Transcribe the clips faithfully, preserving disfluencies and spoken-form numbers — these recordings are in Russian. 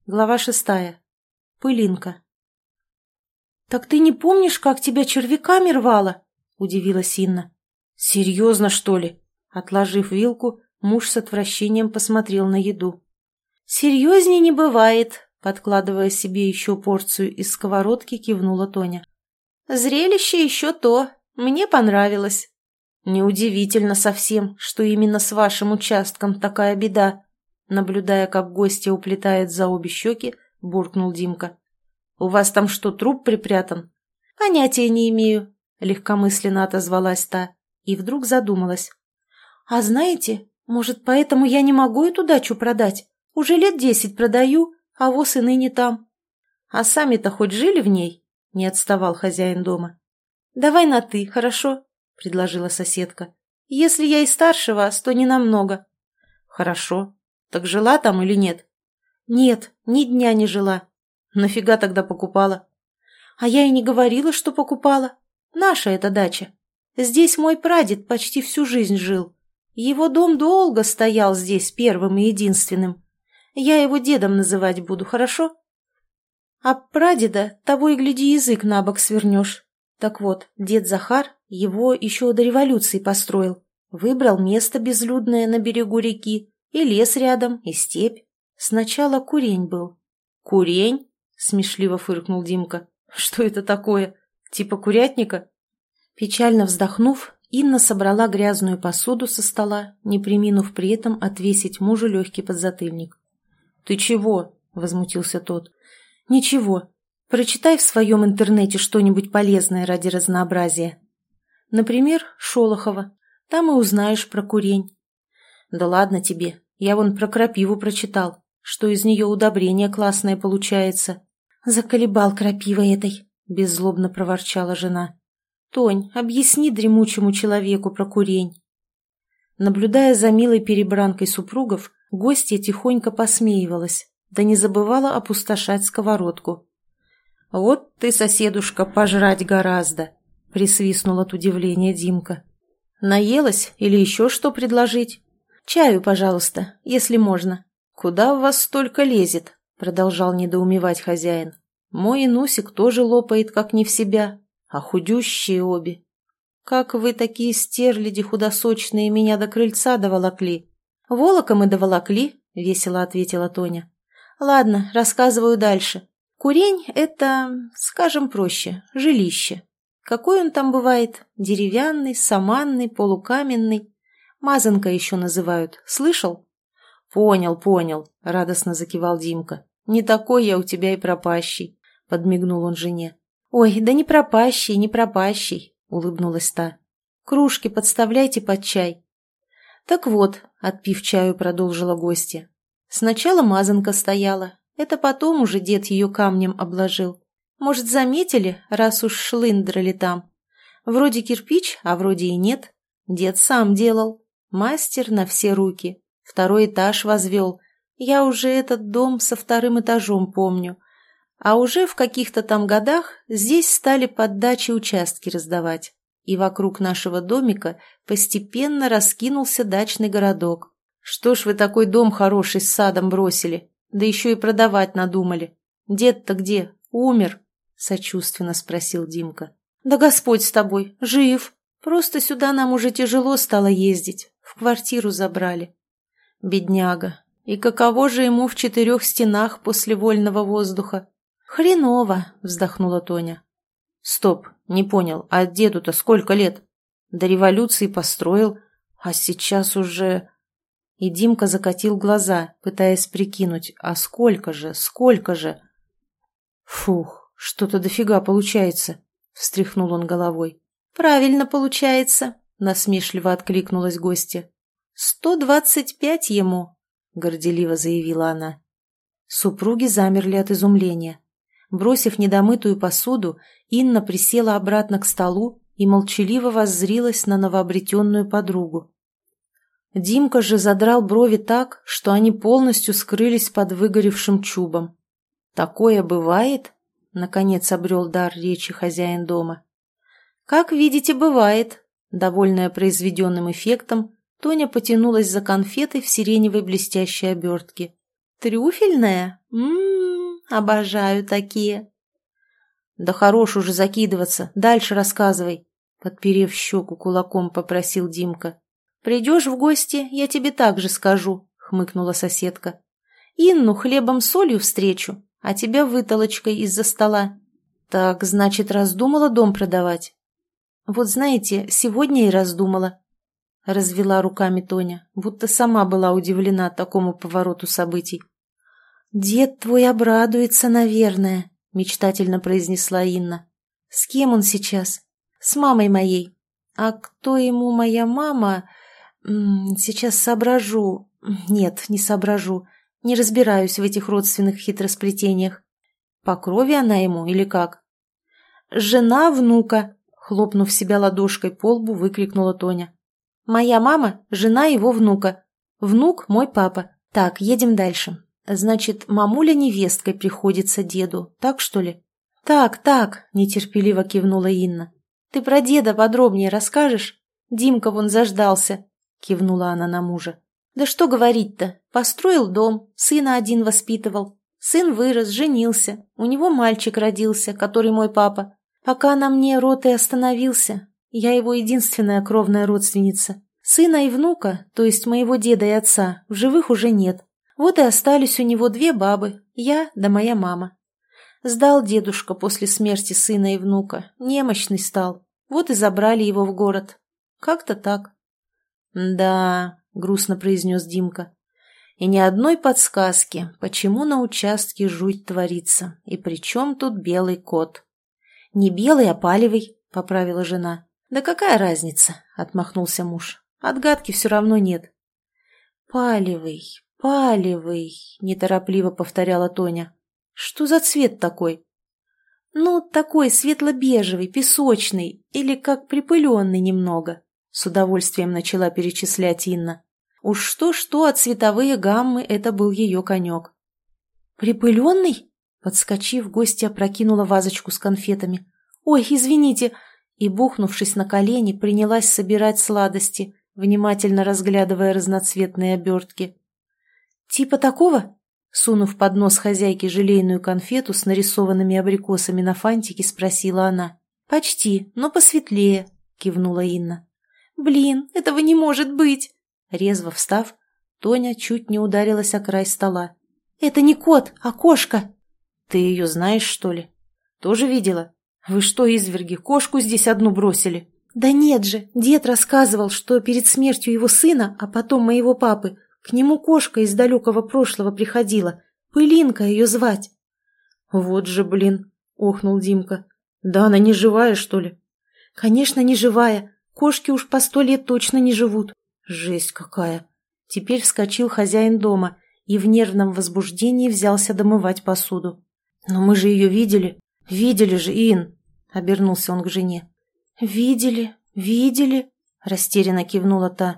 Глава шестая. Пылинка. «Так ты не помнишь, как тебя червяками рвало?» – удивилась Инна. «Серьезно, что ли?» Отложив вилку, муж с отвращением посмотрел на еду. «Серьезнее не бывает», – подкладывая себе еще порцию из сковородки, кивнула Тоня. «Зрелище еще то. Мне понравилось». «Неудивительно совсем, что именно с вашим участком такая беда», наблюдая, как гостья уплетает за обе щеки, буркнул Димка. «У вас там что, труп припрятан?» «Понятия не имею», — легкомысленно отозвалась та и вдруг задумалась. «А знаете, может, поэтому я не могу эту дачу продать? Уже лет десять продаю, а воз и ныне там». «А сами-то хоть жили в ней?» — не отставал хозяин дома. «Давай на «ты», хорошо?» — предложила соседка. «Если я и старше вас, то не намного». «Хорошо. Так жила там или нет?» «Нет, ни дня не жила». «Нафига тогда покупала?» «А я и не говорила, что покупала. Наша эта дача. Здесь мой прадед почти всю жизнь жил. Его дом долго стоял здесь первым и единственным. Я его дедом называть буду, хорошо? А прадеда того и гляди язык на бок свернешь. Так вот, дед Захар его еще до революции построил. Выбрал место безлюдное на берегу реки. И лес рядом, и степь. Сначала курень был». «Курень?» — смешливо фыркнул Димка. «Что это такое? Типа курятника?» Печально вздохнув, Инна собрала грязную посуду со стола, не преминув при этом отвесить мужу легкий подзатыльник. «Ты чего?» — возмутился тот. «Ничего. Прочитай в своем интернете что-нибудь полезное ради разнообразия. Например, Шолохова. Там и узнаешь про курень». «Да ладно тебе. Я вон про крапиву прочитал, что из нее удобрение классное получается». «Заколебал крапивой этой», — беззлобно проворчала жена. «Тонь, объясни дремучему человеку про курень». Наблюдая за милой перебранкой супругов, гостья тихонько посмеивалась, да не забывала опустошать сковородку. «Вот ты, соседушка, пожрать гораздо», — присвистнул от удивления Димка. «Наелась или еще что предложить?» «Чаю, пожалуйста, если можно». «Куда в вас столько лезет?» — продолжал недоумевать хозяин. «Мой инусик тоже лопает, как не в себя, а худющие обе. Как вы такие стерляди худосочные меня до крыльца доволокли?» «Волоком и доволокли», — весело ответила Тоня. «Ладно, рассказываю дальше. Курень — это, скажем проще, жилище. Какой он там бывает? Деревянный, саманный, полукаменный. Мазанка еще называют. Слышал?» «Понял, понял», — радостно закивал Димка. «Не такой я у тебя и пропащий», — подмигнул он жене. «Ой, да не пропащий, не пропащий», — улыбнулась та. «Кружки подставляйте под чай». «Так вот», — отпив чаю, продолжила гостья. «Сначала мазанка стояла. Это потом уже дед ее камнем обложил. Может, заметили, раз уж шлындрали там? Вроде кирпич, а вроде и нет. Дед сам делал. Мастер на все руки. Второй этаж возвел. Я уже этот дом со вторым этажом помню. А уже в каких-то там годах здесь стали под дачи участки раздавать. И вокруг нашего домика постепенно раскинулся дачный городок. Что ж вы такой дом хороший с садом бросили? Да еще и продавать надумали. Дед-то где? Умер?» — сочувственно спросил Димка. «Да Господь с тобой, жив. Просто сюда нам уже тяжело стало ездить. В квартиру забрали». «Бедняга. И каково же ему в четырех стенах после вольного воздуха?» «Хреново», — вздохнула Тоня. «Стоп, не понял, а деду-то сколько лет? До революции построил, а сейчас уже...» И Димка закатил глаза, пытаясь прикинуть, а сколько же, сколько же? «Фух, что-то дофига получается», — встряхнул он головой. «Правильно получается», — насмешливо откликнулась гостья. «Сто двадцать пять ему», — горделиво заявила она. Супруги замерли от изумления. Бросив недомытую посуду, Инна присела обратно к столу и молчаливо воззрилась на новообретенную подругу. Димка же задрал брови так, что они полностью скрылись под выгоревшим чубом. «Такое бывает?» — наконец обрел дар речи хозяин дома. «Как видите, бывает». Довольная произведенным эффектом, Тоня потянулась за конфетой в сиреневой блестящей обертке. Трюфельная? Ммм, обожаю такие. Да хорош уже закидываться, дальше рассказывай, подперев щеку кулаком, попросил Димка. Придешь в гости, я тебе так же скажу, хмыкнула соседка. Инну хлебом-солью встречу, а тебя вытолочкой из-за стола. Так, значит, раздумала дом продавать? Вот знаете, сегодня и раздумала. Развела руками Тоня, будто сама была удивлена такому повороту событий. «Дед твой обрадуется, наверное», — мечтательно произнесла Инна. «С кем он сейчас?» «С мамой моей». «А кто ему моя мама?» М -м, «Сейчас соображу». «Нет, не соображу. Не разбираюсь в этих родственных хитросплетениях». «По крови она ему или как?» «Жена внука», — хлопнув себя ладошкой по лбу, выкрикнула Тоня. «Моя мама — жена его внука. Внук — мой папа. Так, едем дальше. Значит, мамуля невесткой приходится деду, так что ли?» «Так, так», — нетерпеливо кивнула Инна. «Ты про деда подробнее расскажешь? Димка вон заждался», — кивнула она на мужа. «Да что говорить-то? Построил дом, сына один воспитывал. Сын вырос, женился, у него мальчик родился, который мой папа. Пока на мне род и остановился, я его единственная кровная родственница. Сына и внука, то есть моего деда и отца, в живых уже нет. Вот и остались у него две бабы, я да моя мама. Сдал дедушка после смерти сына и внука, немощный стал. Вот и забрали его в город. Как-то так». «Да», — грустно произнес Димка. «И ни одной подсказки, почему на участке жуть творится, и при чем тут белый кот?» «Не белый, а палевый», — поправила жена. «Да какая разница?» — отмахнулся муж. «Отгадки все равно нет». «Палевый, палевый», — неторопливо повторяла Тоня. «Что за цвет такой?» «Ну, такой светло-бежевый, песочный, или как припыленный немного», — с удовольствием начала перечислять Инна. Уж что-что, а цветовые гаммы — это был ее конек. «Припыленный?» — подскочив, гостья опрокинула вазочку с конфетами. «Ой, извините!» И, бухнувшись на колени, принялась собирать сладости, внимательно разглядывая разноцветные обертки. «Типа такого?» — сунув под нос хозяйке желейную конфету с нарисованными абрикосами на фантике, спросила она. «Почти, но посветлее», — кивнула Инна. «Блин, этого не может быть!» Резво встав, Тоня чуть не ударилась о край стола. «Это не кот, а кошка!» «Ты ее знаешь, что ли? Тоже видела? Вы что, изверги, кошку здесь одну бросили?» «Да нет же, дед рассказывал, что перед смертью его сына, а потом моего папы, к нему кошка из далекого прошлого приходила. Пылинка ее звать». «Вот же, блин!» — охнул Димка. «Да она не живая, что ли?» «Конечно, не живая. Кошки уж по сто лет точно не живут». «Жесть какая!» Теперь вскочил хозяин дома и в нервном возбуждении взялся домывать посуду. «Но мы же ее видели. Видели же, Ин!» — обернулся он к жене. «Видели, видели!» — растерянно кивнула та.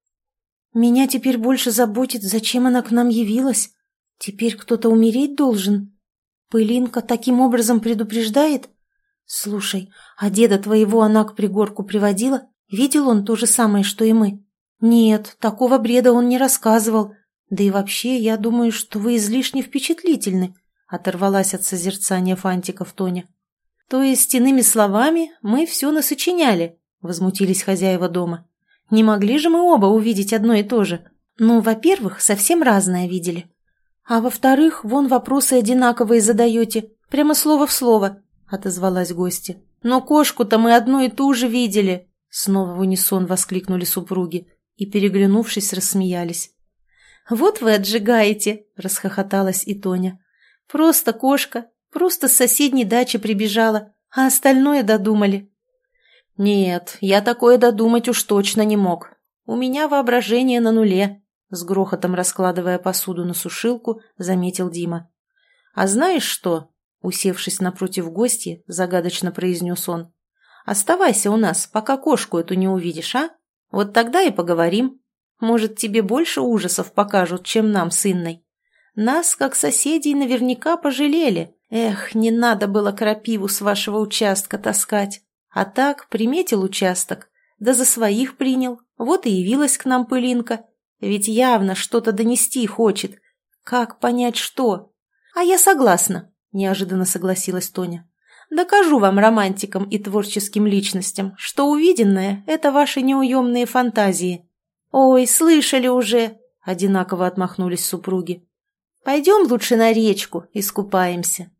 «Меня теперь больше заботит, зачем она к нам явилась. Теперь кто-то умереть должен. Пылинка таким образом предупреждает? Слушай, а деда твоего она к пригорку приводила? Видел он то же самое, что и мы?» «Нет, такого бреда он не рассказывал. Да и вообще, я думаю, что вы излишне впечатлительны», — оторвалась от созерцания фантиков Тоня. «То есть, иными словами, мы все насочиняли», — возмутились хозяева дома. «Не могли же мы оба увидеть одно и то же? Ну, во-первых, совсем разное видели. А во-вторых, вон вопросы одинаковые задаете, прямо слово в слово», — отозвалась гостья. «Но кошку-то мы одну и ту же видели», — снова в унисон воскликнули супруги и, переглянувшись, рассмеялись. «Вот вы отжигаете!» — расхохоталась и Тоня. «Просто кошка, просто с соседней дачи прибежала, а остальное додумали». «Нет, я такое додумать уж точно не мог. У меня воображение на нуле», — с грохотом раскладывая посуду на сушилку, заметил Дима. «А знаешь что?» — усевшись напротив гостьи, загадочно произнес он. «Оставайся у нас, пока кошку эту не увидишь, а? Вот тогда и поговорим. Может, тебе больше ужасов покажут, чем нам с Инной. Нас, как соседей, наверняка пожалели. Эх, не надо было крапиву с вашего участка таскать. А так, приметил участок, да за своих принял. Вот и явилась к нам Пылинка. Ведь явно что-то донести хочет. Как понять, что? А я согласна, неожиданно согласилась Тоня. Докажу вам, романтикам и творческим личностям, что увиденное – это ваши неуемные фантазии. Ой, слышали уже, одинаково отмахнулись супруги. Пойдем лучше на речку, искупаемся.